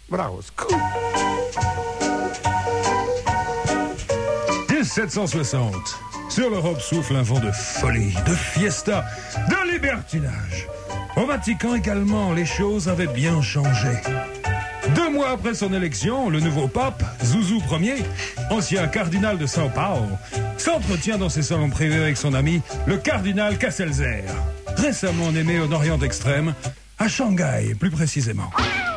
Bravo, c'est cool. 1760. Sur l'Europe souffle un vent de folie, de fiesta, de libertinage. Au Vatican également, les choses avaient bien changé. 2 mois après son élection, le nouveau pape, Zouzou Ier, ancien cardinal de São Paulo, s'entretient dans ses salons privés avec son ami, le cardinal Kasselzer, récemment nommé au Orient extrême, à Shanghai plus précisément.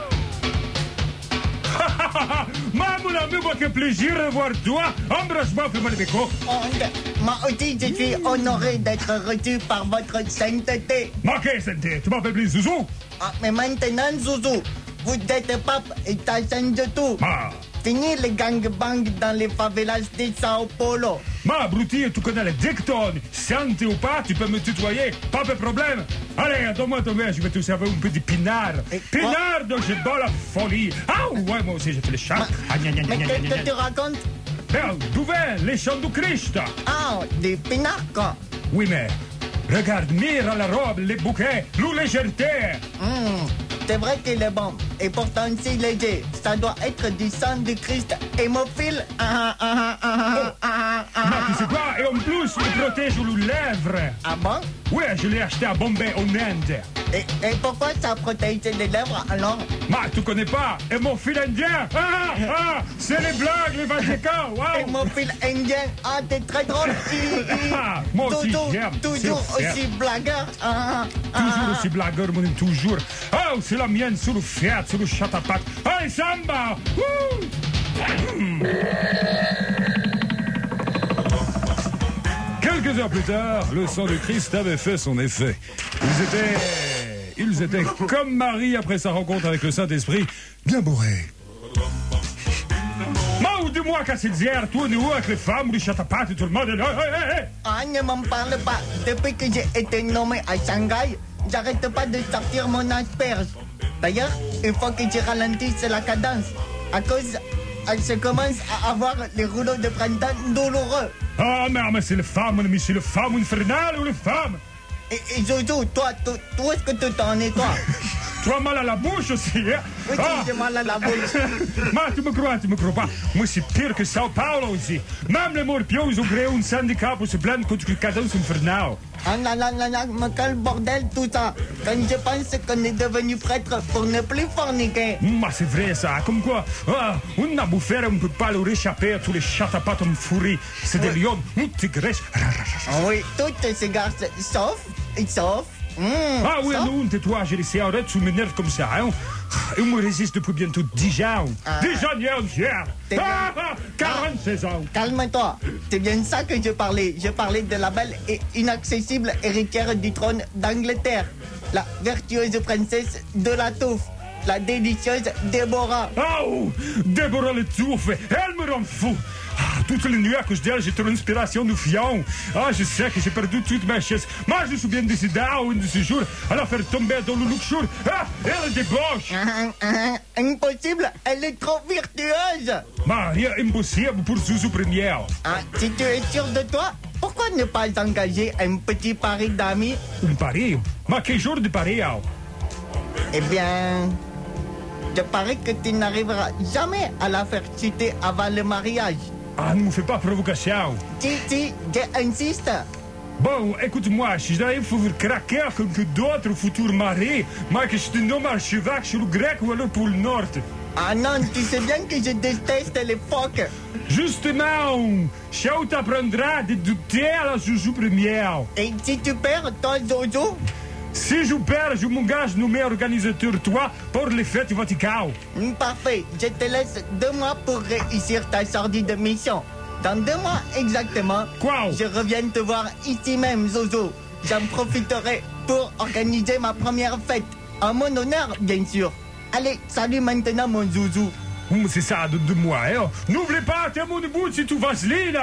Mon ami, moi, quel plaisir de voir toi. Embrasse-moi, plus magnifico. Moi aussi, je suis honoré d'être reçu par votre sainteté. Ma qu'est-ce que c'est? Tu m'appelles plus Zouzou? Mais maintenant, Zouzou, vous êtes pape et ta sainte de tout. Fini les gangbang dans les favelas de Sao Paulo. Ma, Brouti, tu connais les dictons. Santé ou pas, tu peux me tutoyer. Pas de problème. Allez, donne-moi ton verre, je vais te servir un peu de pinard. Pinard dont j'ai dans la folie. Ah, ouais, moi aussi, j'ai fait le chat. Mais qu'est-ce que tu racontes? D'où vient les chants du Christ? Ah, des pinards, quoi. Oui, mais regarde, mire à la robe, les bouquets, la légèreté. C'est vrai qu'il est bon, et pourtant si léger. Ça doit être du sang du Christ hémophile. Ma, tu sais quoi? Et en plus, il protège les lèvres. Ah bon? Oui, je l'ai acheté à Bombay, en Inde. Et pourquoi ça protège les lèvres alors? Ma, tu connais pas? Hémophile indien. C'est les blagues, les Vatican. Wow. Hémophile indien. Ah, t'es très drôle. Moi aussi, j'aime. Toujours aussi blagueur. Toujours aussi blagueur, mon ami, toujours. Oh, c'est la mienne sur le Fiat, sur le chatapat. Hey, samba! Quelques heures plus tard, le sang de Christ avait fait son effet. Ils étaient comme Marie après sa rencontre avec le Saint-Esprit, bien bourrés. Ou dis-moi, Kasselzer, toi, nous, avec les femmes, les chatapat et tout le monde. Ah, ne m'en parle pas. Depuis que j'ai été nommé à Shanghai, j'arrête pas de sortir mon asperge. D'ailleurs, il faut que je ralentisse la cadence. À cause, elle se commence à avoir les rouleaux de printemps douloureux. Ah, mais c'est les femmes, mon ami, c'est les femmes infernales ou les femmes? Et Zouzou, toi, où est-ce que tu t'en es, toi? Tu as mal à la bouche aussi, hein? Oui, j'ai mal à la bouche. Mais tu me crois pas? Moi, c'est pire que Sao Paulo aussi. Même les morpions, ils ont créé un syndicat pour se plaindre contre les cadences infernales. Ah là, mais quel bordel tout ça. Quand je pense qu'on est devenu prêtre pour ne plus forniquer. Mais c'est vrai ça, comme quoi, on a beau faire, on ne peut pas leur échapper à tous les chatapates en fourré. C'est des lions, une tigresse. Oui, toutes ces garces, sauf. Ah oui, non, tais-toi, j'ai laissé arrêter sous mes nerfs comme ça, hein. Et on me résiste depuis bientôt 10 ans. 10 ans, 46 ans. Calme-toi, c'est bien ça que je parlais. Je parlais de la belle et inaccessible héritière du trône d'Angleterre. La vertueuse princesse de la touffe. La délicieuse Déborah. Oh, Déborah le touffe, elle me rend fou. Toutes les nuits à cause d'elle, j'ai trop l'inspiration du fion. Je sais que j'ai perdu toute ma chaise. Moi, je suis bien décidé, un de ces jours, à la faire tomber dans le luxure. Elle débauche. Impossible, elle est trop virtueuse. Rien impossible pour Zouzou Première. Si tu es sûr de toi, pourquoi ne pas engager un petit pari d'amis? Un pari? Mais quel jour de pari? Eh bien, je parie que tu n'arriveras jamais à la faire chuter avant le mariage. Ne me fais pas provocation. Si, j'insiste. Bon, écoute-moi, si j'arrive à vous craquer comme que d'autres futurs maris, moi que je te nomme archevêque sur le grec ou alors pour le nord. Ah non, tu sais bien que je déteste les phoques. Justement, ça t'apprendra de douter à la Zouzou Première. Et si tu perds, toi, Zouzou? Si je perds, je m'engage nommé organisateur toi pour les fêtes Vatican. Parfait, je te laisse 2 mois pour réussir ta sordide mission. Dans 2 mois exactement, quoi? Je reviens te voir ici même, Zouzou. J'en profiterai pour organiser ma première fête. En mon honneur, bien sûr. Allez, salut maintenant, mon Zouzou. C'est ça, de 2 mois, hein? N'oublie pas, t'es mon bout si tu vaseline.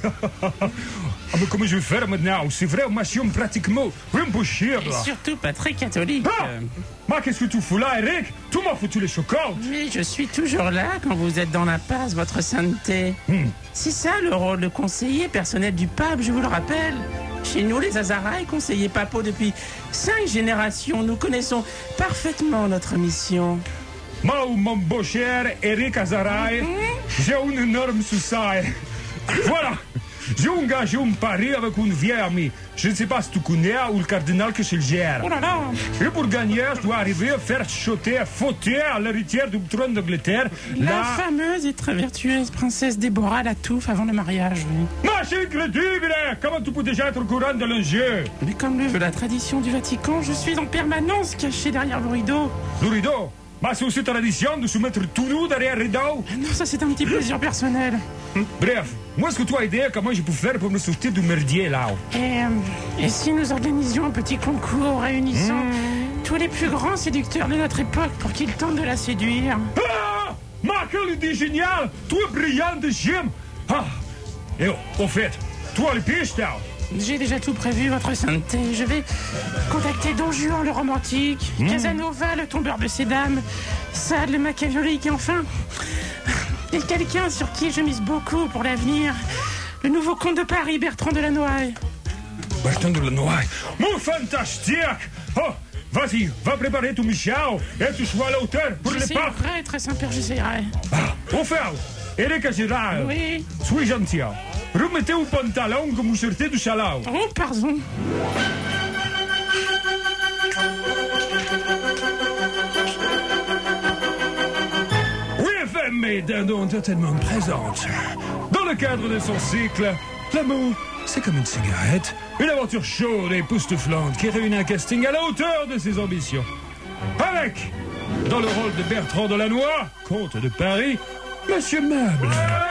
Mais comment je vais faire maintenant? C'est vrai, ma chien pratiquement impossible. Et surtout pas très catholique. Mais qu'est-ce que tu fous là, Eric? Tu m'as foutu les chocottes. Mais je suis toujours là quand vous êtes dans la passe, votre sainteté. C'est ça le rôle de conseiller personnel du pape, je vous le rappelle. Chez nous, les Azaraï, conseillers papaux depuis 5 générations, nous connaissons parfaitement notre mission. Moi, mon beau cher Eric Azaray, j'ai un énorme souci. Voilà. J'ai engagé un pari avec une vieille amie. Je ne sais pas si tu connais ou le cardinal que je le gère. Oh là là. Et pour gagner, je dois arriver à faire chuter, fauter à l'héritière du trône d'Angleterre. La fameuse et très vertueuse princesse Déborah la touffe avant le mariage, oui. Mais c'est incroyable! Comment tu peux déjà être au courant de l'enjeu? Mais comme le veut la tradition du Vatican, je suis en permanence caché derrière le rideau. Le rideau? Mais c'est aussi tradition de se mettre tout nu derrière le rideau? Non, ça c'est un petit plaisir personnel. Bref, moi, est-ce que tu as idée comment je peux faire pour me sortir du merdier là? Et si nous organisions un petit concours réunissant tous les plus grands séducteurs de notre époque pour qu'ils tentent de la séduire? Ah! Ma quelle idée géniale! Tu es brillant de Jim! Ah! Et au fait, toi les pistes? J'ai déjà tout prévu, votre sainteté. Je vais contacter Don Juan, le romantique, Casanova, le tombeur de ces dames, Sade, le machiavélique, et enfin... et quelqu'un sur qui je mise beaucoup pour l'avenir. Le nouveau comte de Paris, Bertrand de Lannoy. Bertrand de Lannoy? Mon fantastique! Oh! Vas-y, va préparer ton Michel et tu sois à la hauteur pour les papes. J'essaierai, très Saint-Père, j'essaierai. Ah, au fait, Eric Azaray. Oui. Sois gentil. Remettez un pantalon que vous sortez du chalet. Oh, pardon. Oui, FM et Dindon Entertainment présente. Dans le cadre de son cycle, l'amour, c'est comme une cigarette. Une aventure chaude et époustouflante qui réunit un casting à la hauteur de ses ambitions. Avec, dans le rôle de Bertrand de Lannoy, comte de Paris, Monsieur Meuble.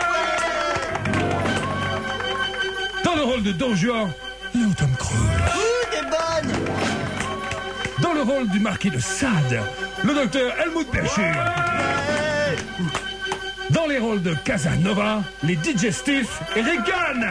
Dans le rôle de Don Juan, Léo Tom Cruise. T'es bonne! Dans le rôle du marquis de Sade, le docteur Helmut Bercher. Dans les rôles de Casanova, les digestifs et Reagan.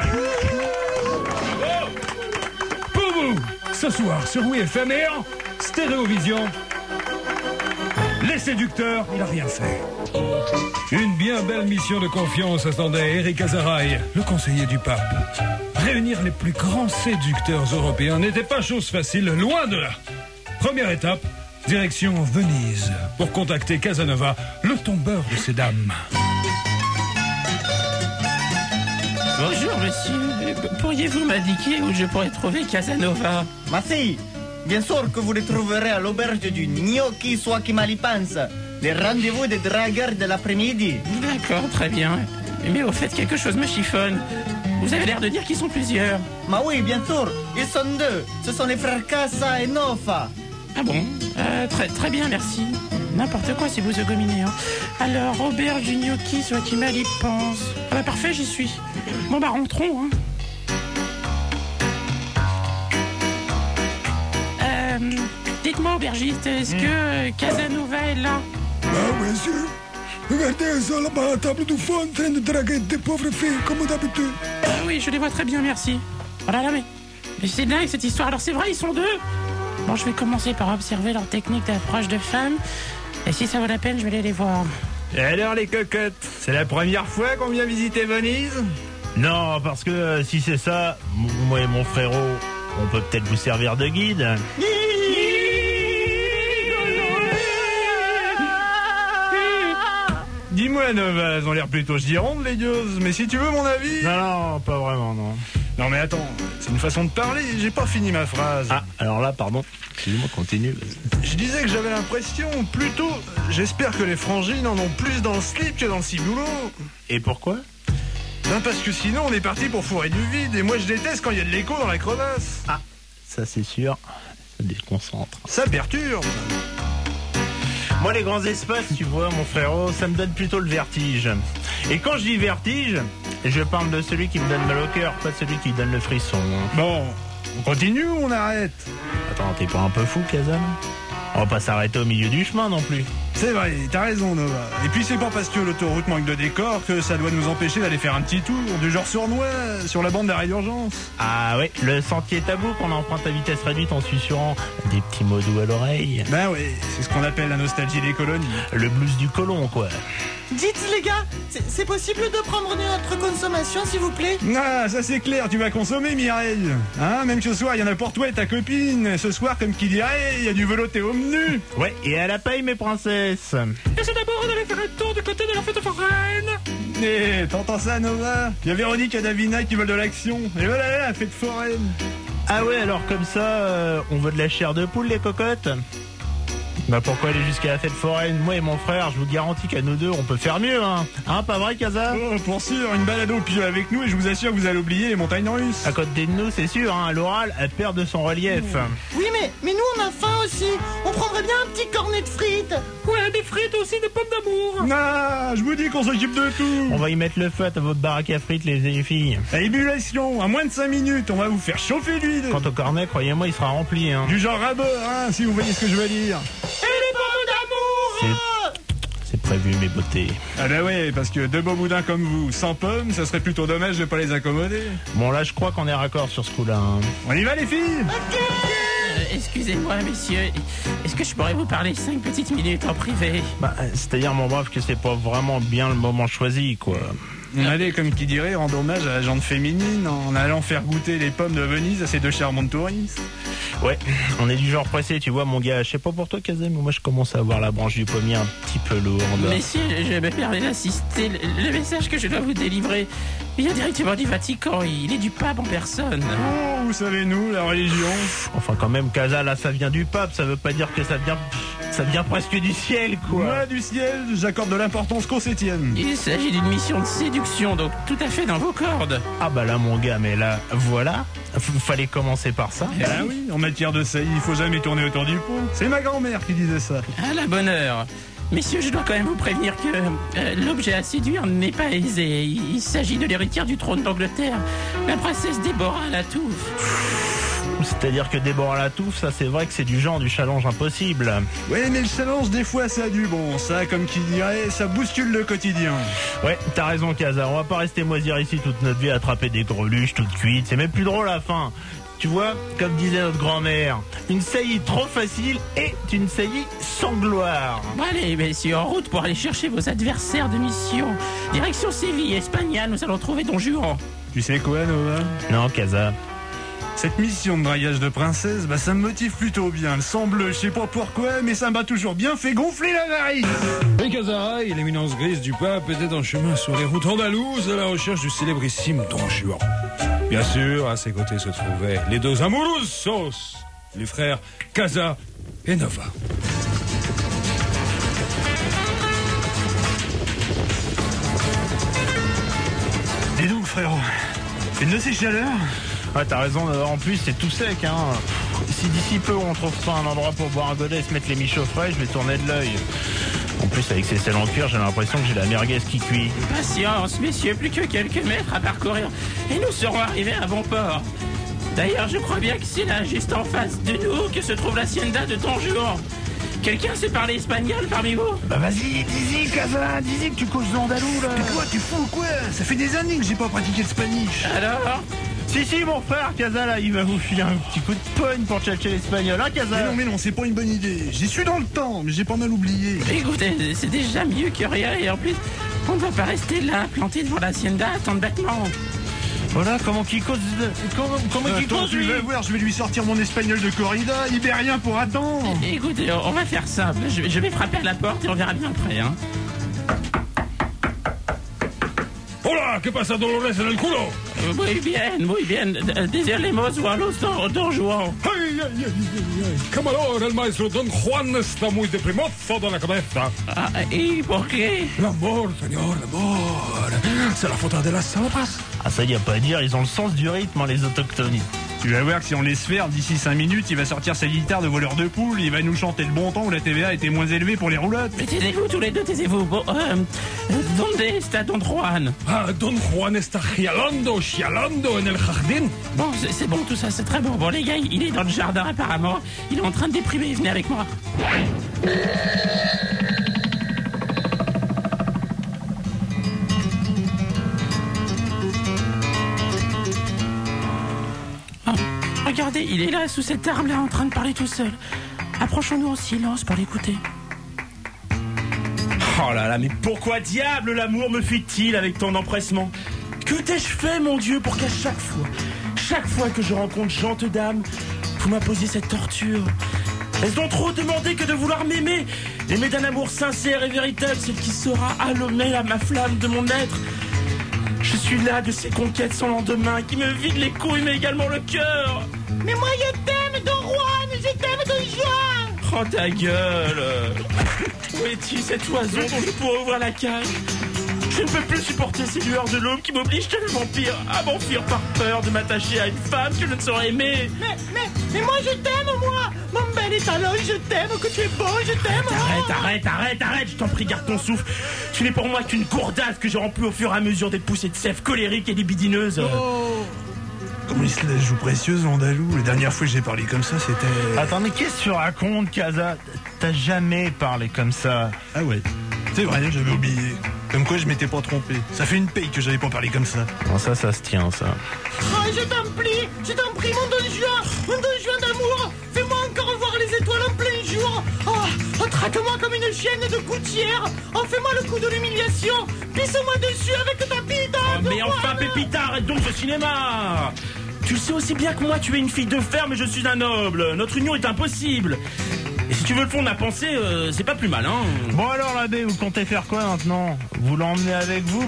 Pour vous, ce soir sur WFM et en Stéréovision, les séducteurs, il n'a rien fait. Une bien belle mission de confiance attendait Eric Azaray, le conseiller du pape. Réunir les plus grands séducteurs européens n'était pas chose facile, loin de là. Première étape, direction Venise, pour contacter Casanova, le tombeur de ces dames. Bonjour, monsieur. Pourriez-vous m'indiquer où je pourrais trouver Casanova? Ma fille, bien sûr que vous le trouverez à l'auberge du Gnocchi Suakimalipanse, les rendez-vous des dragueurs de l'après-midi. D'accord, très bien. Mais au fait, quelque chose me chiffonne. Vous avez l'air de dire qu'ils sont plusieurs. Ma oui, bien sûr, ils sont deux. Ce sont les frères Casa et Nofa. Ah bon? Très bien, merci. N'importe quoi si vous gominez. Hein. Alors, Robert du Gnocchi Suakimalipanse. Ah bah parfait, j'y suis. Bon bah rentrons. Hein. Dites-moi, aubergiste, est-ce que Casanova est là? Ah, bien sûr. Regardez ça là-bas à la table du fond en train de draguer des pauvres filles, comme d'habitude. Ah oui, je les vois très bien, merci. Oh là là, mais c'est dingue cette histoire. Alors c'est vrai, ils sont deux. Bon, je vais commencer par observer leur technique d'approche de femmes. Et si ça vaut la peine, je vais aller les voir. Et alors les cocottes, c'est la première fois qu'on vient visiter Venise? Non, parce que si c'est ça, moi et mon frérot, on peut peut-être vous servir de guide. Dis-moi, Nova, elles ont l'air plutôt girondes, les gueuses, mais si tu veux mon avis... Non, pas vraiment, non. Non mais attends, c'est une façon de parler, j'ai pas fini ma phrase. Ah, alors là, pardon, excuse-moi, continue. Je disais que j'avais l'impression, plutôt, j'espère que les frangines en ont plus dans le slip que dans le ciboulot. Et pourquoi? Ben parce que sinon on est parti pour fourrer du vide, et moi je déteste quand il y a de l'écho dans la crevasse. Ah, ça c'est sûr, ça déconcentre. Ça perturbe. Moi, les grands espaces, tu vois, mon frérot, ça me donne plutôt le vertige. Et quand je dis vertige, je parle de celui qui me donne mal au cœur, pas celui qui donne le frisson. Bon, on continue ou on arrête? Attends, t'es pas un peu fou, Kazan? On va pas s'arrêter au milieu du chemin non plus. C'est vrai, t'as raison, Nova. Et puis c'est pas parce que l'autoroute manque de décor que ça doit nous empêcher d'aller faire un petit tour, du genre sournois, sur la bande d'arrêt d'urgence. Ah oui, le sentier tabou qu'on emprunte à vitesse réduite en susurrant des petits mots doux à l'oreille. Ben oui, c'est ce qu'on appelle la nostalgie des colonies. Le blues du colon, quoi. Dites les gars, c'est possible de prendre notre consommation s'il vous plaît? Ah, ça c'est clair, tu vas consommer, Mireille. Hein, même ce soir, il y en a pour toi et ta copine. Ce soir, comme qui dirait, il y a du velouté au menu. Ouais, et à la paille, mes princesses. Et c'est d'abord d'aller faire un tour du côté de la fête foraine. T'entends ça, Nova? Il y a Véronique et Davina qui veulent de l'action. Et voilà, la fête foraine. Ah ouais, alors comme ça, on veut de la chair de poule, les cocottes? Bah pourquoi aller jusqu'à la fête foraine? Moi et mon frère, je vous garantis qu'à nous deux, on peut faire mieux, hein. Hein, pas vrai, Casa? Oh, pour sûr, une balade au pied avec nous et je vous assure que vous allez oublier les montagnes russes. À côté de nous, c'est sûr, hein, l'oral, elle perd de son relief. Oui, mais nous on a faim aussi. On prendrait bien un petit cornet de frites. Ouais, des frites aussi, des pommes d'amour. Ah, je vous dis qu'on s'occupe de tout. On va y mettre le feu à votre baraque à frites, les filles. À ébullition, à moins de 5 minutes, on va vous faire chauffer l'huile. Quant au cornet, croyez-moi, il sera rempli, hein. Du genre rabot, hein, si vous voyez ce que je veux dire. C'est prévu, mes beautés. Ah bah ouais, parce que deux beaux boudins comme vous, sans pommes, ça serait plutôt dommage de pas les accommoder. Bon, là, je crois qu'on est raccord sur ce coup-là, hein. On y va les filles? Excusez-moi, messieurs. Est-ce que je pourrais vous parler 5 petites minutes en privé? Bah, c'est-à-dire, mon brave, que c'est pas vraiment bien le moment choisi, quoi. Allez, comme qui dirait, rendre hommage à la jante féminine en allant faire goûter les pommes de Venise à ces deux charmantes touristes. Ouais, on est du genre pressé, tu vois, mon gars. Je sais pas pour toi, Kazem, mais moi, je commence à avoir la branche du pommier un petit peu lourde. Messieurs, je me permets d'assister. Le message que je dois vous délivrer vient directement du Vatican. Il est du pape en personne. Oh, vous savez, nous, la religion. Enfin, quand même, Casa, là, ça vient du pape. Ça veut pas dire que ça vient presque du ciel, quoi. Moi, du ciel, j'accorde de l'importance qu'aux septièmes. Il s'agit d'une mission de séduction, donc tout à fait dans vos cordes. Ah bah là, mon gars, mais là, voilà. Fallait commencer par ça. Ah oui, en matière de saillie, il faut jamais tourner autour du pot. C'est ma grand-mère qui disait ça. À la bonne heure. Messieurs, je dois quand même vous prévenir que l'objet à séduire n'est pas aisé. Il s'agit de l'héritière du trône d'Angleterre, la princesse Déborah la Touffe. C'est-à-dire que Déborah la Touffe, ça c'est vrai que c'est du genre du challenge impossible. Ouais, mais le challenge, des fois, ça a du bon. Ça, comme qui dirait, ça bouscule le quotidien. Ouais, t'as raison, Casa. On va pas rester moisir ici toute notre vie à attraper des greluches toutes cuites. C'est même plus drôle à la fin. Tu vois, comme disait notre grand-mère, une saillie trop facile est une saillie sans gloire. Bon allez, messieurs, en route pour aller chercher vos adversaires de mission. Direction Séville, Espagnol, nous allons trouver Don Juan. Tu sais quoi, Nova? Non, Casa. Cette mission de draguage de princesse, bah ça me motive plutôt bien. Le sang bleu, je sais pas pourquoi, mais ça m'a toujours bien fait gonfler la varice. Et Casaray, l'éminence grise du pape, était en chemin sur les routes andalouses à la recherche du célébrissime Don Juan. Bien sûr, à ses côtés se trouvaient les deux amorosos, les frères Casa et Nova. Dis donc, frérot, une de ces chaleurs? Ouais, t'as raison, en plus c'est tout sec, hein. Si d'ici peu on trouve pas un endroit pour boire un godet et se mettre les miches frais, je vais tourner de l'œil. En plus avec ces selles en cuir, j'ai l'impression que j'ai la merguez qui cuit. Patience, messieurs, plus que quelques mètres à parcourir et nous serons arrivés à bon port. D'ailleurs, je crois bien que c'est là, juste en face de nous, que se trouve l'hacienda de Don Juan. Quelqu'un sait parler espagnol parmi vous? Bah vas-y, dis-y, Casa, dis-y que tu causes l'andalou, là. Mais quoi, tu fous ou quoi? Ça fait des années que j'ai pas pratiqué le spanish. Alors? Si, mon frère, Casa, là, il va vous filer un petit coup de pogne pour tchatcher l'espagnol, hein, Casa? Mais non, c'est pas une bonne idée. J'y suis dans le temps, mais j'ai pas mal oublié. Écoutez, c'est déjà mieux que rien, et en plus, on ne va pas rester là, planté devant l'hacienda, tant de bêtement. Voilà, comment qu'il cause... Comment qu'il Attends, cause, tu lui? vas voir, je vais lui sortir mon espagnol de corrida, ibérien pour attendre. Écoutez, on va faire simple. Je vais frapper à la porte et on verra bien après, hein. Hola, ¿qué pasa, Dolores en el culo? Muy bien. Desiremos a los Don Juan. Ay, camarón, el maestro Don Juan está muy deprimoso de la cabeza. Ah, ¿y por qué? L'amor, señor, l'amor. C'est la faute de las sopas. Ah ça y a pas à dire, ils ont le sens du rythme, hein, les autochtones. Tu vas voir que si on laisse faire, d'ici 5 minutes, il va sortir sa guitare de voleur de poule, il va nous chanter le bon temps où la TVA était moins élevée pour les roulottes. Mais taisez-vous tous les deux, taisez-vous. Bon, donde está Don Juan? Ah, Don Juan está chialando en el jardín. Bon, c'est bon tout ça, c'est très bon. Bon les gars, il est dans le jardin apparemment. Il est en train de déprimer, venez avec moi. Regardez, il est là, sous cet arbre-là, en train de parler tout seul. Approchons-nous en silence pour l'écouter. Oh là là, mais pourquoi diable l'amour me fuit-il avec tant d'empressement? Que t'ai-je fait, mon Dieu, pour qu'à chaque fois que je rencontre gente dame, vous m'imposiez cette torture? Est-ce donc trop demander que de vouloir m'aimer d'un amour sincère et véritable, celle qui saura allumer ma flamme de mon être? Je suis là de ces conquêtes sans lendemain qui me vident les couilles mais également le cœur. Mais moi je t'aime, Don Juan, je t'aime, Don Juan. Oh ta gueule. Où est-il cet oiseau dont je pourrais ouvrir la cage? Je ne peux plus supporter ces lueurs de l'aube qui m'obligent tel vampire à m'enfuir par peur de m'attacher à une femme que je ne saurais aimer. Mais moi je t'aime, moi. Mon bel étalon, je t'aime, que tu es beau, je t'aime. Arrête, je t'en prie, garde ton souffle. Tu n'es pour moi qu'une gourdasse que je remplis au fur et à mesure des poussées de sève colériques et libidineuses. Oh, comment il se la joue précieuse, l'andalou. La dernière fois que j'ai parlé comme ça, c'était... Attends, mais qu'est-ce que tu racontes, Casa? T'as jamais parlé comme ça. Ah ouais, c'est vrai, j'avais oublié. Comme quoi je m'étais pas trompé. Ça fait une paye que j'avais pas parlé comme ça. Non, ça se tient, ça. Oh, je t'en prie, mon Don Juan d'amour. Fais-moi encore voir les étoiles en plein jour. Oh, traque-moi comme une chienne de gouttière. Oh, fais-moi le coup de l'humiliation. Pisse-moi dessus avec ta bite. Oh, mais enfin, Pépita, arrête donc ce cinéma. Tu le sais aussi bien que moi, tu es une fille de fer, mais je suis un noble. Notre union est impossible. Et si tu veux le fond de ma pensée, c'est pas plus mal, hein. Bon alors, l'abbé, vous comptez faire quoi maintenant? Vous l'emmenez avec vous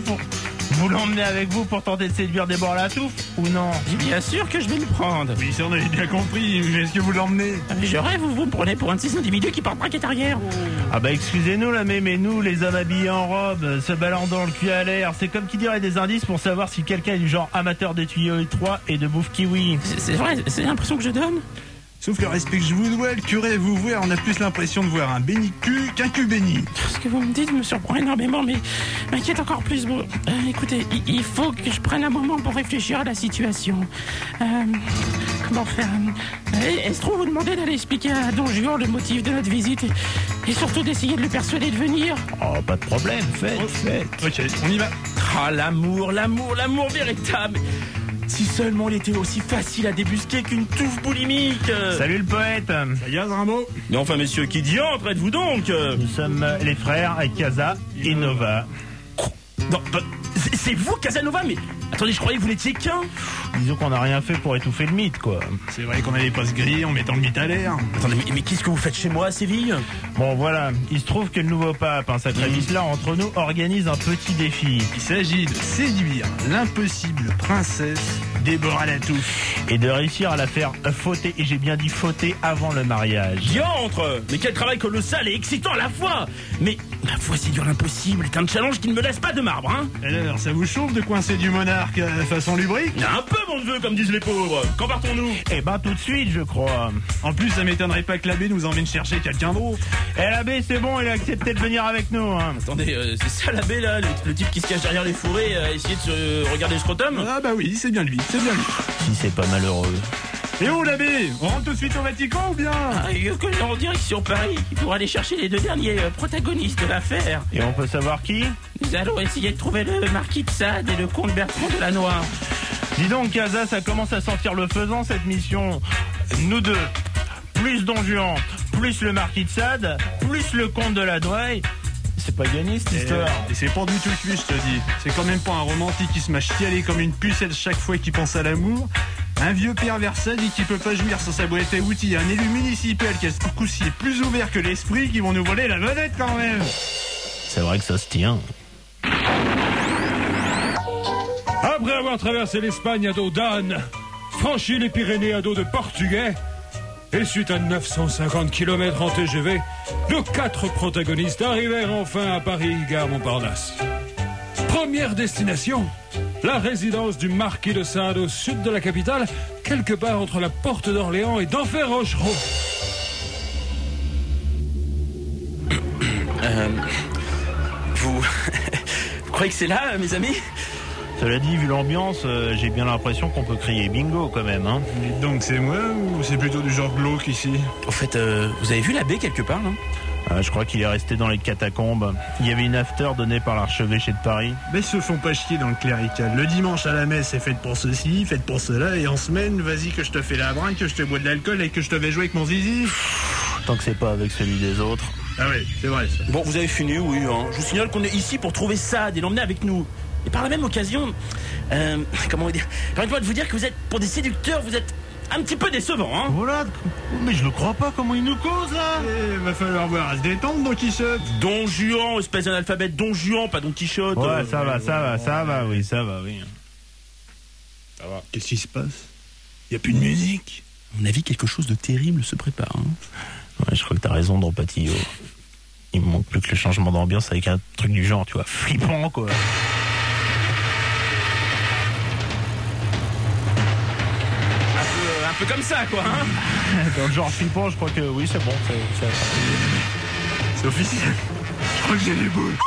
pour tenter de séduire des bords à la touffe, ou non? Bien sûr que je vais le prendre. Oui, ça on avait bien compris, mais est-ce que vous l'emmenez? Je rêve, vous me prenez pour un de ces individus qui portent braquette arrière. Ah bah excusez-nous l'abbé, mais nous, les hommes habillés en robe, se balandant le cul à l'air, c'est comme qui dirait des indices pour savoir si quelqu'un est du genre amateur de tuyaux étroits et de bouffe kiwi. C'est vrai, c'est l'impression que je donne. Sauf le respect que je vous dois, le curé, vous voir, on a plus l'impression de voir un béni cul qu'un cul béni. Ce que vous me dites me surprend énormément, mais m'inquiète encore plus. Bon, écoutez, il faut que je prenne un moment pour réfléchir à la situation. Comment faire? Est-ce trop vous demander d'aller expliquer à Don Juan le motif de notre visite et surtout d'essayer de le persuader de venir? Oh, pas de problème, faites. Ok, on y va. Ah, l'amour véritable. Si seulement il était aussi facile à débusquer qu'une touffe boulimique. Salut le poète. Ça y est, Rimbaud? Mais enfin, messieurs, qui diantre êtes-vous donc? Nous sommes les frères Casa et Nova. Non, c'est vous, Casanova? Mais attendez, je croyais que vous n'étiez qu'un. Disons qu'on n'a rien fait pour étouffer le mythe, quoi. C'est vrai qu'on allait pas se griller en mettant le mythe à l'air. Attendez, mais qu'est-ce que vous faites chez moi à Séville? Bon, voilà. Il se trouve que le nouveau pape, un sacré là entre nous, organise un petit défi. Il s'agit de séduire l'impossible princesse Déborah Latouffe. Et de réussir à la faire fauter, et j'ai bien dit fauter, avant le mariage. Diantre! Mais quel travail colossal et excitant à la fois! Mais ma foi, séduire l'impossible est un challenge qui ne me laisse pas de marbre, hein? Alors, ça vous chauffe de coincer du monarque façon lubrique? Un peu, mon neveu, comme disent les pauvres. Quand partons-nous? Eh ben, tout de suite, je crois. En plus, ça m'étonnerait pas que l'abbé nous emmène chercher quelqu'un d'autre. Eh, l'abbé, c'est bon, il a accepté de venir avec nous, hein. Attendez, c'est ça l'abbé, là? Le type qui se cache derrière les fourrés à essayer de se regarder le scrotum? Ah bah oui, c'est bien lui, c'est bien lui. Si c'est pas malheureux. Et où l'abbé? On rentre tout de suite au Vatican ou bien? Que en direction Paris pour aller chercher les deux derniers protagonistes de l'affaire. Et on peut savoir qui? Nous allons essayer de trouver le marquis de Sade et le comte Bertrand de la Noire. Dis donc, Casa, ça commence à sentir le faisant, cette mission. Nous deux, plus Don Juan, plus le marquis de Sade, plus le comte de la Douaille. C'est pas gagné cette histoire. Et c'est pas du tout cuit, je te dis. C'est quand même pas un romantique qui se m'a chialé comme une pucelle chaque fois qu'il pense à l'amour. Un vieux pervers sadique qui peut pas jouir sur sa boîte à outils. Un élu municipal qui a ce coup-ci plus ouvert que l'esprit qui vont nous voler la vedette quand même. C'est vrai que ça se tient. Après avoir traversé l'Espagne à dos d'âne, franchi les Pyrénées à dos de Portugais, et suite à 950 km en TGV, nos 4 protagonistes arrivèrent enfin à Paris, gare Montparnasse. Première destination, la résidence du marquis de Sade au sud de la capitale, quelque part entre la porte d'Orléans et d'Enfer Rochereau. Vous croyez que c'est là, mes amis? Cela dit, vu l'ambiance, j'ai bien l'impression qu'on peut crier bingo quand même, hein. Dites donc, c'est moi ou c'est plutôt du genre glauque ici? Au fait, vous avez vu l'abbé quelque part, non? Je crois qu'il est resté dans les catacombes. Il y avait une after donnée par l'archevêché de Paris. Mais ils se font pas chier dans le clérical. Le dimanche à la messe, c'est fait pour ceci, fait pour cela, et en semaine, vas-y que je te fais la brinque, que je te bois de l'alcool et que je te vais jouer avec mon zizi. Tant que c'est pas avec celui des autres. Ah oui, c'est vrai ça. Bon, vous avez fini, oui. Hein. Je vous signale qu'on est ici pour trouver Saad et l'emmener avec nous. Et par la même occasion, comment dire, permettez-moi de vous dire que vous êtes, pour des séducteurs, vous êtes un petit peu décevant, hein. Voilà, mais je le crois pas, comment il nous cause là. Va falloir voir à se détendre, Don Quichotte. Don Juan, espèce d'analphabète, Don Juan, pas Don Quichotte. Ouais, ça va, oui. Ça va. Qu'est-ce qui se passe? Y a plus de musique? À mon avis, quelque chose de terrible se prépare, hein. Ouais, je crois que t'as raison, Don Patillot. Il me manque plus que le changement d'ambiance avec un truc du genre, tu vois, flippant, quoi. Un peu comme ça, quoi, hein. Dans le genre flippant, je crois que oui, c'est bon. C'est officiel. Je crois que j'ai les boules.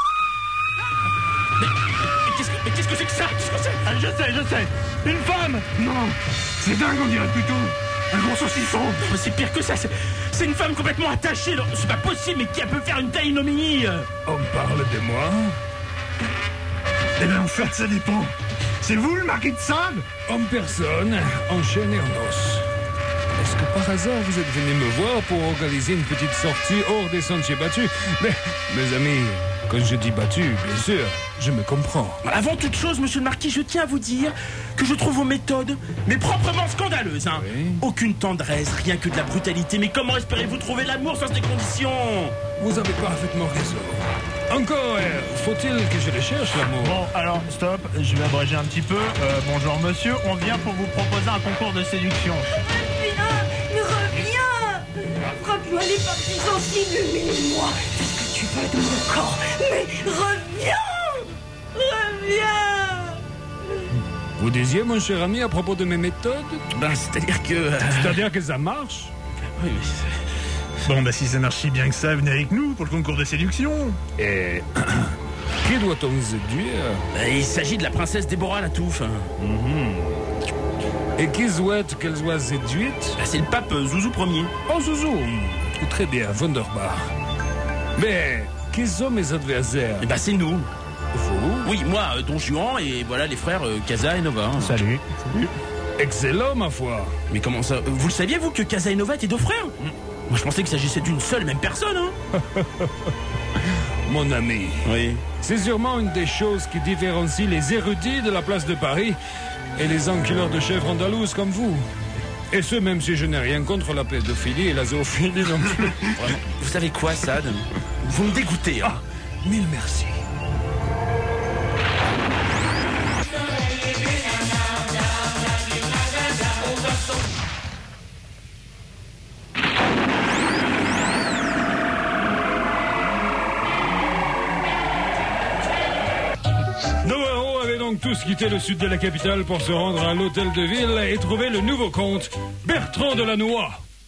Mais qu'est-ce que c'est que ça? Qu'est-ce que c'est? Ah, je sais. Une femme. Non, c'est dingue, on dirait plutôt un gros saucisson. Mais c'est pire que ça. C'est une femme complètement attachée. C'est pas possible, mais qui peut faire une telle ignominie? On parle de moi? Eh bien, en fait, ça dépend. C'est vous le marquis de Sade? En personne, en chair et en os. Est-ce que par hasard vous êtes venu me voir pour organiser une petite sortie hors des sentiers battus? Mais, mes amis, quand je dis battus, bien sûr, je me comprends. Avant toute chose, monsieur le marquis, je tiens à vous dire que je trouve vos méthodes, mais proprement scandaleuses, hein. Oui. Aucune tendresse, rien que de la brutalité. Mais comment espérez-vous trouver l'amour sans ces conditions? Vous avez parfaitement raison. Encore, faut-il que je le cherche, l'amour? Bon, alors, stop, je vais abréger un petit peu. Bonjour monsieur, on vient pour vous proposer un concours de séduction. Reviens! Frappe-moi les parties sensibles, mets-moi tout ce que tu veux de mon corps, mais reviens! Vous disiez, mon cher ami, à propos de mes méthodes? Ben, c'est-à-dire que... C'est-à-dire que ça marche? Oui, mais Bon, bah si ça marche si bien que ça, venez avec nous pour le concours de séduction. Et... qui doit-on séduire? il s'agit de la princesse Déborah la Touffe. Et qui souhaite qu'elle soit séduite? C'est le pape Zouzou Ier. Oh, Zouzou. Très bien, wunderbar. Mais, qui sont mes adversaires? Eh ben, c'est nous. Vous? Oui, moi, Don Juan, et voilà les frères Casa et Nova. Hein. Salut. Excellent, ma foi. Mais comment ça? Vous le saviez, vous, que Casa et Nova étaient deux frères? Moi, je pensais qu'il s'agissait d'une seule et même personne, hein. Mon ami. Oui. C'est sûrement une des choses qui différencie les érudits de la place de Paris et les enculeurs de chèvres andalouses comme vous. Et ce, même si je n'ai rien contre la pédophilie et la zoophilie non plus. Vraiment. Vous savez quoi, Sade? Vous me dégoûtez, hein. Mille merci. Tous quitter le sud de la capitale pour se rendre à l'hôtel de ville et trouver le nouveau comte, Bertrand de Lannoy.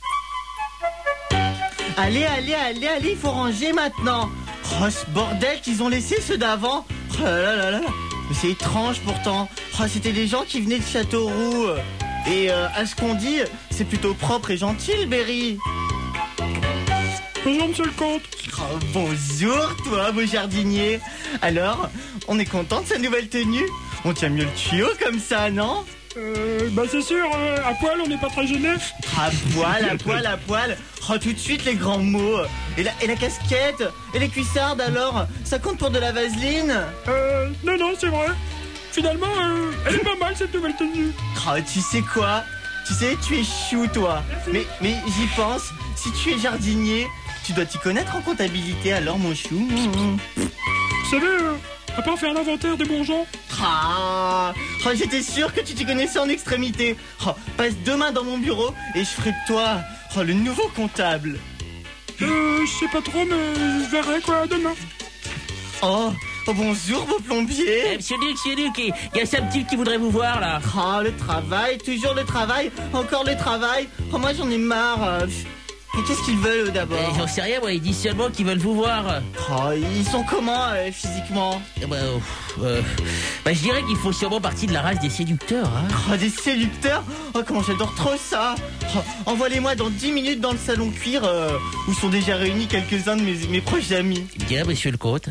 Allez, il faut ranger maintenant. Oh, ce bordel qu'ils ont laissé ceux d'avant. Oh là là là. Mais c'est étrange pourtant. Oh, c'était des gens qui venaient de Châteauroux. Et à ce qu'on dit, c'est plutôt propre et gentil, le Berry. Bonjour, monsieur le comte. Oh, bonjour, toi, beau jardinier. Alors, on est content de sa nouvelle tenue? On tient mieux le tuyau comme ça, non? Bah c'est sûr, à poil on n'est pas très gêné. À poil. Oh, tout de suite les grands mots. Et la casquette? Et les cuissardes alors? Ça compte pour de la vaseline? Non, c'est vrai. Finalement, elle est pas mal cette nouvelle tenue. Oh, tu sais quoi? Tu sais, tu es chou, toi. Mais j'y pense, si tu es jardinier, tu dois t'y connaître en comptabilité alors, mon chou. Vous savez, à part faire l'inventaire des bourgeons. J'étais sûr que tu t'y connaissais en extrémité. Passe demain dans mon bureau et je ferai de toi le nouveau comptable. Je sais pas trop, mais je verrai quoi demain. Oh, bonjour vos plombiers. Monsieur Luc, il y a Sam Type qui voudrait vous voir là. Le travail, toujours le travail, encore le travail. Moi j'en ai marre. Mais qu'est-ce qu'ils veulent eux, d'abord? J'en sais rien, moi, ils disent seulement qu'ils veulent vous voir. Ils sont comment physiquement? Je dirais qu'ils font sûrement partie de la race des séducteurs. Hein. Des séducteurs? Comment j'adore trop ça. Envoie-les-moi dans 10 minutes dans le salon cuir où sont déjà réunis quelques-uns de mes proches amis. Bien, monsieur le comte.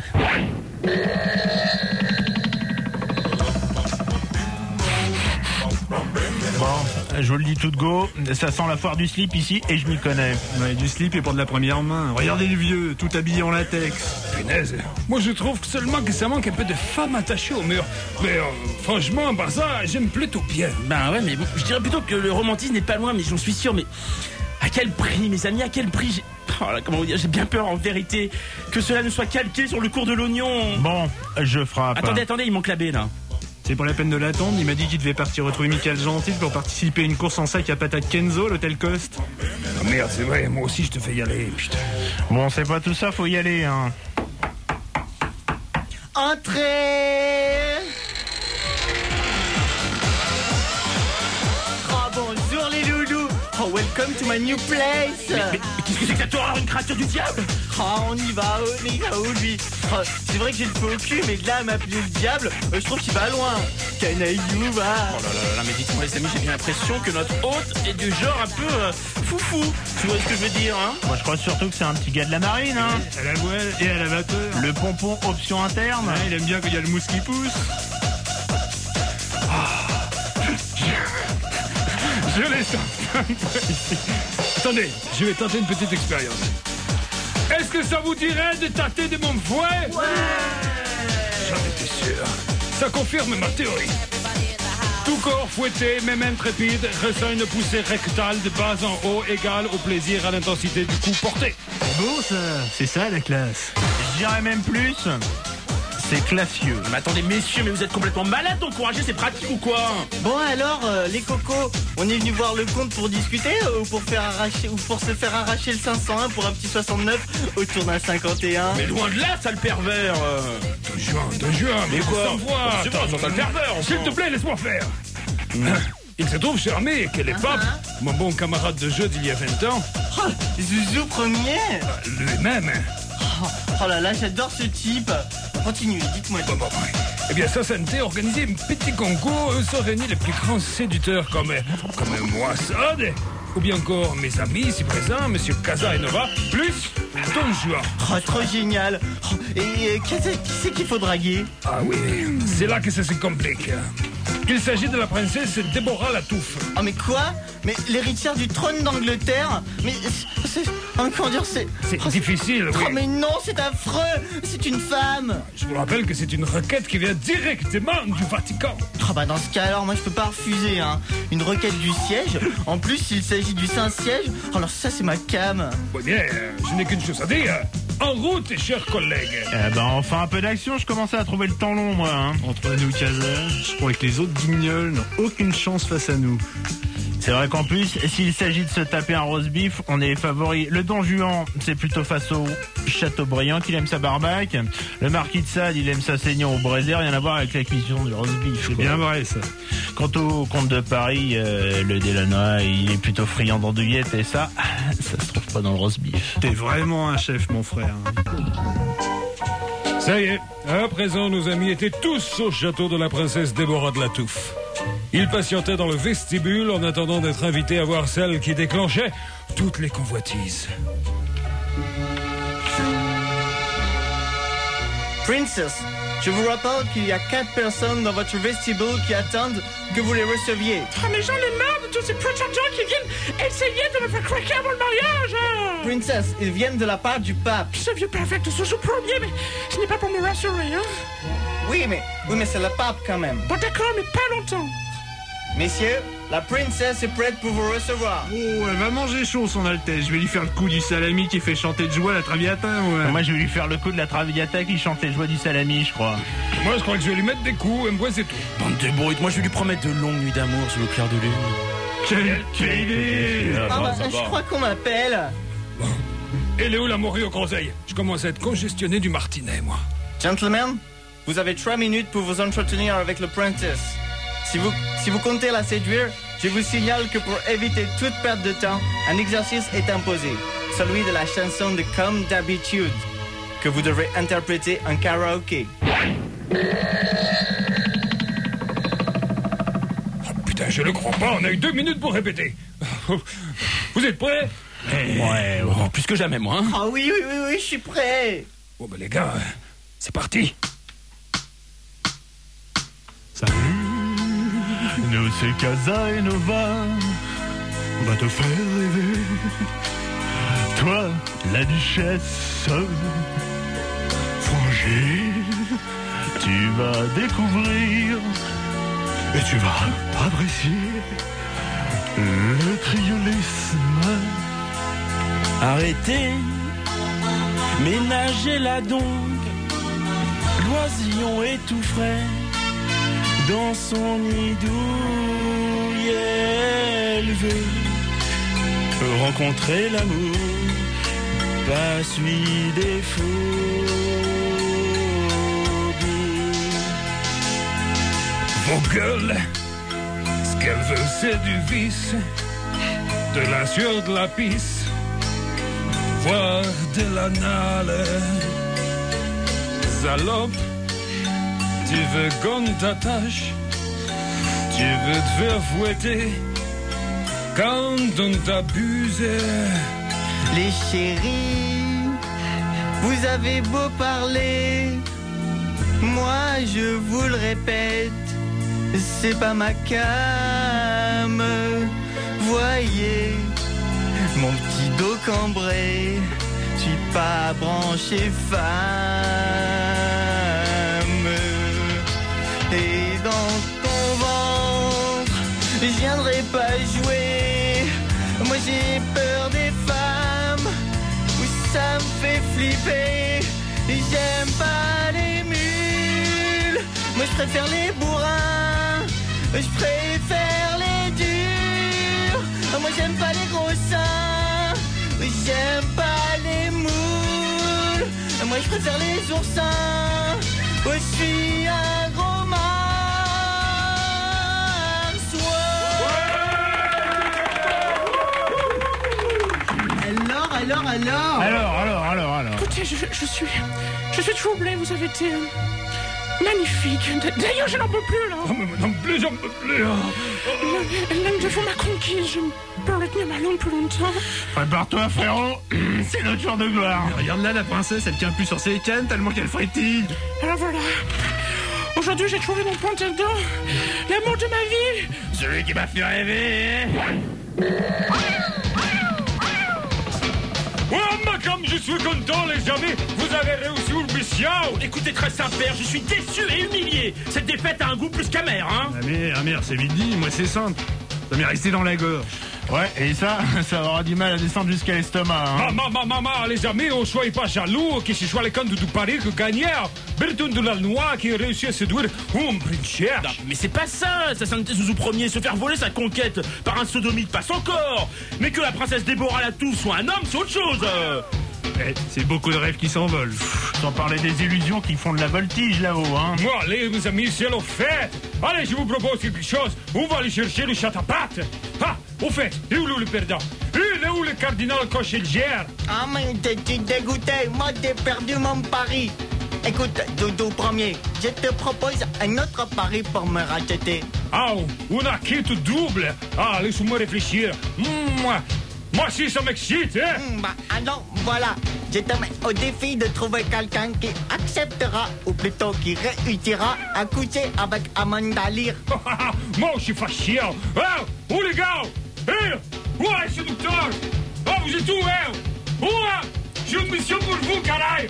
Bon, je vous le dis tout de go, ça sent la foire du slip ici et je m'y connais. Ouais, du slip et pour de la première main. Regardez le vieux, tout habillé en latex. Punaise, moi je trouve seulement que ça manque un peu de femmes attachées au mur. Mais franchement, à part ça, j'aime plutôt bien. Ben ouais, mais bon, je dirais plutôt que le romantisme n'est pas loin, mais j'en suis sûr, mais à quel prix, mes amis, à quel prix comment vous dire, j'ai bien peur en vérité que cela ne soit calqué sur le cours de l'oignon. Bon, je frappe. Attendez, il manque la baie là. C'est pas la peine de l'attendre, il m'a dit qu'il devait partir retrouver Michael Gentil pour participer à une course en sac à patates Kenzo, l'hôtel Coste. Ah merde, c'est vrai, moi aussi je te fais y aller, putain. Bon, c'est pas tout ça, faut y aller, hein. Entrez. Oh, bonjour les loulous. Oh, welcome to my new place. Mais qu'est-ce que c'est que cette horreur, une créature du diable? Oh, on y va où lui? Oh, c'est vrai que j'ai le feu au cul, mais de là à m'appeler le diable, je trouve qu'il va loin. Canaillou, va. Oh là, mais dites-moi les amis, j'ai bien l'impression que notre hôte est du genre un peu foufou. Tu vois ce que je veux dire, hein? Moi je crois surtout que c'est un petit gars de la marine, hein. À la voile et à la vapeur. Le pompon option interne. Ouais, il aime bien qu'il y a le mousse qui pousse. Je les sens ici. Attendez, je vais tenter une petite expérience. Est-ce que ça vous dirait de tâter de mon fouet? Ouais. J'en étais sûr. Ça confirme ma théorie. Tout corps fouetté, même intrépide, ressent une poussée rectale de bas en haut égale au plaisir à l'intensité du coup porté. C'est beau ça, c'est ça la classe. Je dirais même plus, c'est classieux. Mais attendez, messieurs, mais vous êtes complètement malades d'encourager ces pratiques ou quoi? Bon alors, les cocos, on est venu voir le compte pour discuter ou pour se faire arracher le 501 pour un petit 69 autour d'un 51? Mais loin de là, sale pervers. De juin, Mais quoi? s'envoie. C'est pas sale pervers. S'il te plaît, laisse-moi faire. Il se trouve, cher ami, que les papes, mon bon camarade de jeu d'il y a 20 ans, Oh, Zouzou premier. lui-même. Oh là là, j'adore ce type. Continuez, dites-moi. Bon. Eh bien, sa sainteté a organisé un petit concours où sont réunis les plus grands séducteurs comme moi, Sade, ou bien encore mes amis ici présents, Monsieur Casa et Nova, plus Don Juan. Oh, trop génial. Oh, et qui c'est qu'il faut draguer? Ah oui, c'est là que ça se complique. Il s'agit de la princesse Déborah la Touffe. Oh mais quoi? Mais l'héritière du trône d'Angleterre? Mais c'est... comment dire, c'est... C'est difficile, oui. Oh mais non, c'est affreux. C'est une femme. Je vous rappelle que c'est une requête qui vient directement du Vatican. Oh bah dans ce cas alors, moi je peux pas refuser, hein. Une requête du siège. En plus, s'il s'agit du Saint-Siège, alors ça c'est ma cam. Oui bien, je n'ai qu'une chose à dire. En route, chers collègues. Enfin un peu d'action, je commençais à trouver le temps long, moi, hein. Entre nous, Casa, je crois que les autres guignols n'ont aucune chance face à nous. C'est vrai qu'en plus, s'il s'agit de se taper un roast beef, on est les favoris. Le Don Juan, c'est plutôt face au Chateaubriand qu'il aime sa barbaque. Le Marquis de Sade, il aime sa saignant au braisier, rien à voir avec la cuisson du roast beef. C'est bien vrai ça. Quant au comte de Paris, le Delannoy, il est plutôt friand d'andouillettes et ça se trouve pas dans le roast beef. T'es vraiment un chef, mon frère. Ça y est, à présent, nos amis étaient tous au château de la princesse Déborah de la Touffe. Ils patientaient dans le vestibule en attendant d'être invités à voir celle qui déclenchait toutes les convoitises. Princess, je vous rappelle qu'il y a 4 personnes dans votre vestibule qui attendent que vous les receviez. Ah, mais j'en ai marre de tous ces prétendants qui viennent essayer de me faire craquer avant le mariage. Princess, ils viennent de la part du pape. Ce vieux perfect se joue premier, mais ce n'est pas pour me rassurer, hein. Oui, mais c'est le pape quand même. Bon, d'accord, mais pas longtemps. Messieurs, la princesse est prête pour vous recevoir. Oh, elle va manger chaud, son Altesse. Je vais lui faire le coup du salami qui fait chanter de joie la Traviata, ouais. Moi, je vais lui faire le coup de la Traviata qui chante les joies du salami, je crois. Moi, je crois que je vais lui mettre des coups, et moi, c'est tout. Bande de brutes, moi je vais lui promettre de longues nuits d'amour sous le clair de lune. Quelle idée! Je crois qu'on m'appelle. Et Léo l'a morue aux groseilles. Je commence à être congestionné du martinet, moi. Gentlemen, vous avez 3 minutes pour vous entretenir avec le princess. Si vous comptez la séduire, je vous signale que pour éviter toute perte de temps, un exercice est imposé. Celui de la chanson de Comme d'habitude, que vous devrez interpréter en karaoké. Oh putain, je le crois pas, on a eu 2 minutes pour répéter. Vous êtes prêts? Ouais, plus que jamais, moi. Hein. Ah oui, je suis prêt. Bon, ben les gars, c'est parti. Salut, nous c'est Casanova. On va te faire rêver. Toi, la duchesse Frangine, tu vas découvrir et tu vas apprécier le criolisme. Arrêtez, ménagez-la donc. L'oisillon est tout frais dans son nid douille. Elle veut rencontrer l'amour, pas celui des faubourgs. Vos gueules, ce qu'elle veut c'est du vice, de la sueur, de la pisse, voire de l'anal. Salope, tu veux qu'on t'attache, tu veux te faire fouetter quand on t'abuse. Les chéris, vous avez beau parler, moi je vous le répète, c'est pas ma came. Voyez mon petit dos cambré, je suis pas branché femme. Et dans ton ventre, je viendrai pas jouer. Moi j'ai peur des femmes, où ça me fait flipper. J'aime pas les mules, moi je préfère les bourrins, je préfère les durs. Moi j'aime pas les gros seins, j'aime pas les moules. Moi je préfère les oursins, je suis un gros marsouin. Alors. Écoutez, je suis troublé, vous avez été magnifique. D'ailleurs, je n'en peux plus, là. Non plus, j'en peux plus. L'âme de vous m'a conquise, je peux retenir ma langue plus longtemps. Prépare-toi, frérot, c'est notre jour de gloire. Regarde là, la princesse, elle tient plus sur ses cannes tellement qu'elle frétille. Alors voilà. Aujourd'hui, j'ai trouvé mon prétendant, l'amour de ma vie. Celui qui m'a fait rêver. Oh, mais comme je suis content, les amis, vous avez réussi le mission. Écoutez, très Saint-Père, je suis déçu et humilié. Cette défaite a un goût plus qu'amer, hein. Amère, c'est vite dit, moi c'est simple. Ça m'est resté dans la gorge. Ouais, et ça aura du mal à descendre jusqu'à l'estomac. Hein. Maman, les amis, on soyez pas jaloux, que ce soit les candidat du Paris que gagnent. Berton de la Noix qui a réussi à séduire un prince. Non, mais c'est pas ça. Sa sainteté Zouzou Ier, se faire voler sa conquête par un sodomite passe encore. Mais que la princesse Déborah Latou soit un homme, c'est autre chose. C'est beaucoup de rêves qui s'envolent. Sans parler des illusions qui font de la voltige là-haut, hein. Bon, allez, mes amis, c'est le fait. Allez, je vous propose quelque chose. On va aller chercher le chat à pattes. Ah, au fait, il est où le perdant? Il est où le cardinal Cochelier? Ah, mais t'es dégoûté. Moi, j'ai perdu mon pari. Écoute, Doudou Premier, je te propose un autre pari pour me racheter. Ah, on a quitté double. Ah, laisse-moi réfléchir. Moi aussi, ça m'excite, hein? Alors, voilà. Je te mets au défi de trouver quelqu'un qui acceptera, ou plutôt qui réussira à coucher avec Amanda Lear. Moi, je suis fâché. Ah, où les gars? Où est ce docteur? Ah, vous êtes où, Où? J'ai une mission pour vous, caraï.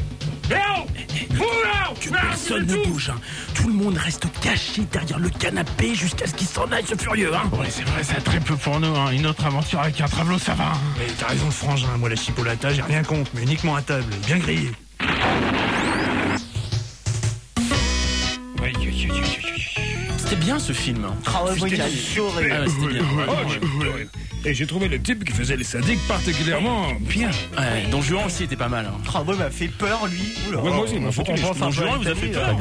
Que personne ne bouge, hein. Tout le monde reste caché derrière le canapé jusqu'à ce qu'il s'en aille, ce furieux, hein. Ouais, c'est vrai, ça très peu pour nous, hein. Une autre aventure avec un travelot, ça va, hein. Mais t'as raison, Frangin. Moi, la chipolata, j'ai rien contre, mais uniquement à table, bien grillé. C'était bien ce film. Ah ouais, oui, j'ai adoré. Ah ouais, c'était bien. Et j'ai trouvé le type qui faisait les sadiques particulièrement bien. Ouais, Don Juan aussi était pas mal, hein. Ah ouais, m'a fait peur, lui. Oula. Ouais, moi aussi, moi, Don Juan vous a fait peur.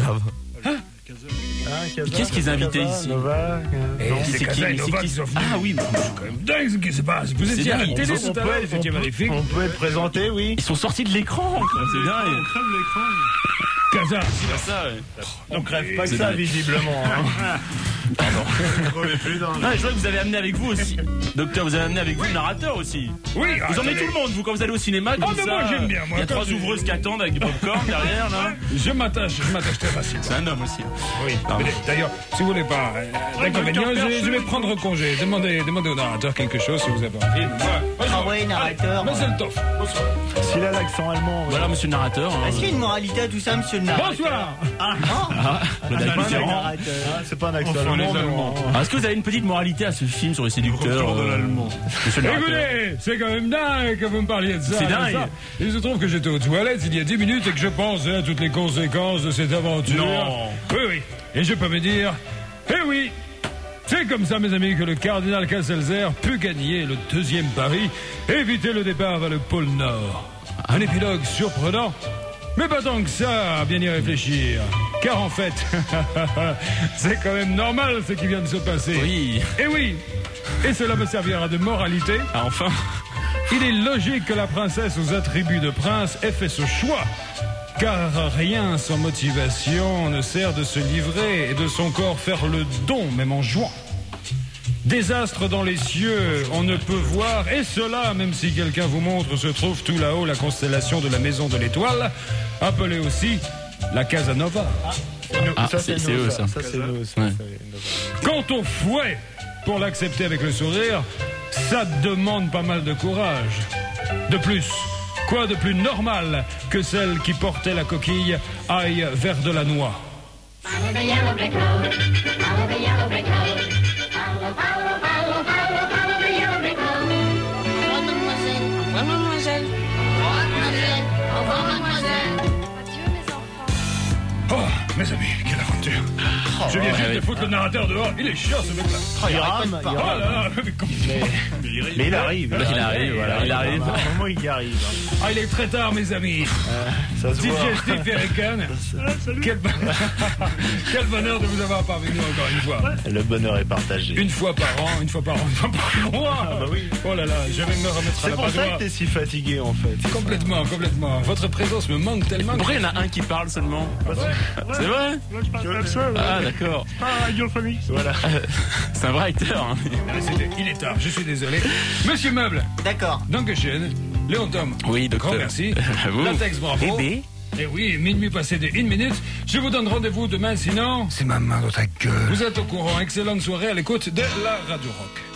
Mais qu'est-ce qu'ils ont invité ici? C'est Casanova qui sont venus. Ah oui, mais C'est quand même dingue ce qui se passe. Vous étiez à la télé tout à l'heure, vous étiez magnifique. On peut être présenté, oui. ils sont sortis de l'écran, quoi. C'est dingue. On crève l'écran. Casa. C'est ça, ouais. On crève pas que ça, visiblement. Hein. Pardon. Je vois que vous avez amené avec vous aussi. Docteur, vous avez amené avec vous le narrateur aussi. Oui. Vous emmenez tout le monde, vous, quand vous allez au cinéma. Comme mais ça, moi j'aime bien. Moi, il y a quand 3 je- ouvreuses qui attendent avec du popcorn derrière, là. Je m'attache très facilement. C'est un homme aussi. Oui. Mais d'ailleurs, si vous voulez pas d'inconvénient, je vais prendre congé. Demandez au narrateur quelque chose si vous avez envie. Ah ouais, narrateur. Mais c'est le tof. S'il a l'accent allemand. Voilà, monsieur le narrateur. Est-ce qu'il y a une moralité à tout ça, monsieur le narrateur? Bonsoir. Le différent. C'est pas un accent Enfin, les allemand. Allemands. Est-ce que vous avez une petite moralité à ce film sur les séducteurs Retour de l'allemand. Monsieur le narrateur. Écoutez, c'est quand même dingue que vous me parliez de ça. C'est de dingue. ça. Il se trouve que j'étais aux toilettes il y a 10 minutes et que je pensais à toutes les conséquences de cette aventure. Non. Oui. Et je peux me dire, oui. C'est comme ça, mes amis, que le cardinal Kasselzer put gagner le 2e pari, éviter le départ vers le pôle Nord. Un épilogue surprenant, mais pas tant que ça, à bien y réfléchir. Car en fait, c'est quand même normal ce qui vient de se passer. Oui. Et oui. Et cela me servira de moralité. Ah, enfin. Il est logique que la princesse aux attributs de prince ait fait ce choix. Car rien sans motivation ne sert de se livrer et de son corps faire le don, même en jouant. Désastre dans les cieux, on ne peut voir, et cela, même si quelqu'un vous montre, se trouve tout là-haut la constellation de la maison de l'étoile, appelée aussi la Casanova. Ah, c'est eux, ça. Ça, c'est nous, ça. Ouais. Quant au fouet, pour l'accepter avec le sourire, ça demande pas mal de courage. De plus, quoi de plus normal que celle qui portait la coquille aille vers de la noix? Follow the yellow brick road. Follow the yellow brick road. Follow, follow, follow, follow, follow the yellow brick road. Au revoir, mademoiselle. Au revoir, mademoiselle. Au revoir, mademoiselle. Au revoir, mademoiselle. Adieu, mes enfants. Oh, mes amis, quelle aventure! Je viens juste de foutre le narrateur dehors. Il est chiant, ce mec-là. Il rame, Oh là là, mais comment- mais il arrive. Il arrive, voilà, il arrive. À un moment, il y arrive. Ah, il est très tard, mes amis. Ça se voit. DJ Steve Erican. Quel bonheur de vous avoir parmi nous encore une fois. Le bonheur est partagé. Une fois par an, une fois par mois. bah oui. Oh là là, je vais me remettre à C'est la pour ça padoie. que t'es si fatigué, en fait. Complètement. Votre présence me manque tellement. Pourquoi il y en a un qui parle seulement? C'est vrai? Ah, d'accord. Voilà. C'est un vrai acteur. Hein. Il est tard, je suis désolé. Monsieur Meuble, D'accord. Dankeschön. Léon Tom. Oui, docteur. Grand merci. À vous. Latex, bravo. Bébé. Et oui, minuit passé de 1 minute. Je vous donne rendez-vous demain, sinon... C'est ma main dans ta gueule. Vous êtes au courant. Excellente soirée à l'écoute de la Radio Rock.